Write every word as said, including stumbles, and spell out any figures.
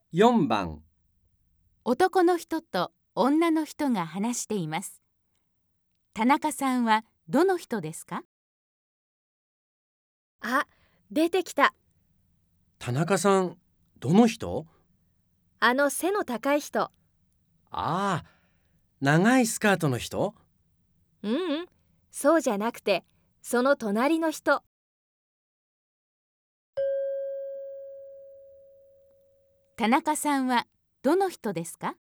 よんばん、 男の人と女の人が話しています。田中さんはどの人ですか？ あ、出てきた。 田中さん、どの人？ あの背の高い人。 ああ、長いスカートの人？ ううん、そうじゃなくて、その隣の人。 田中さんはどの人ですか？